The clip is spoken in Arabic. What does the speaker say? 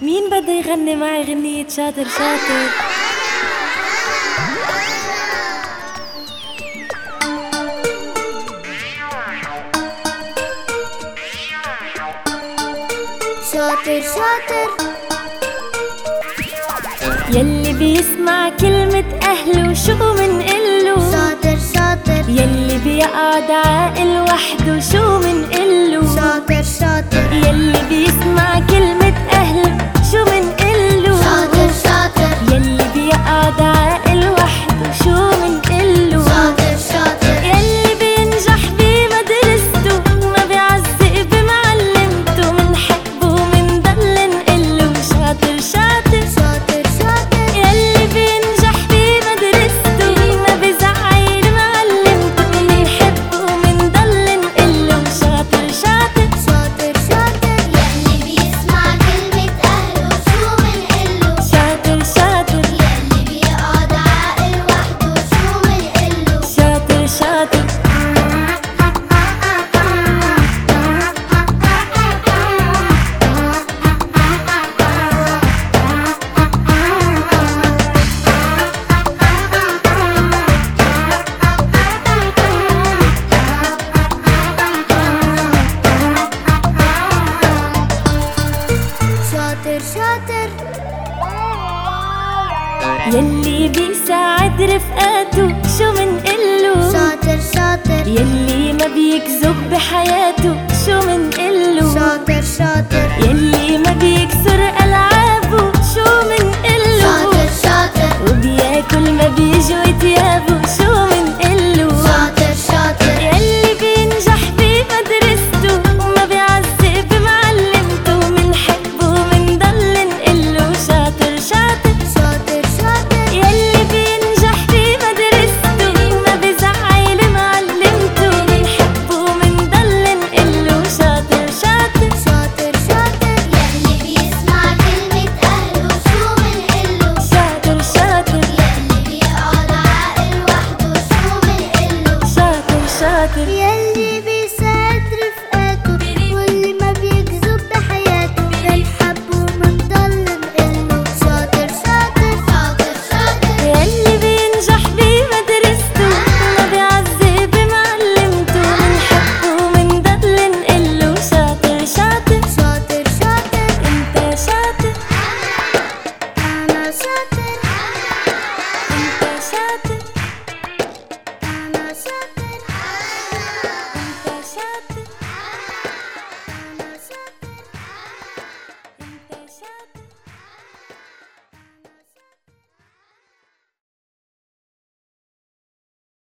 مين بده يغني معي غنية شاطر شاطر؟ شاطر شاطر يلي بيسمع كلمة أهله شو منقله؟ شاطر شاطر يلي بيقعد عاقل وحده شو منقله؟ شاطر شاطر يلي بيسمع كلمة أهله شو منقله؟ شاطر شاطر يلي بيقعد عاقل وحده شو منقله؟ شاطر شاطر يلي بينجح بمدرسته وما بيعزق بمعلمته منحبه ومنضل نقله شاطر شاطر شاطر شاطر يلي بينجح بمدرسته ما بيزعل معلمته منحبه ومنضل نقله شاطر شاطر شاطر شاطر يلي بيسمع كلمة أهله شو منقله؟ شاطر شاطر يلي بيقعد عاقل وحده شو منقله؟ شاطر شاطر شاطر شاطر يلي بيساعد رفقاته شو منقله؟ شاطر شاطر يلي ما بيكذب بحياته شو منقله؟ شاطر شاطر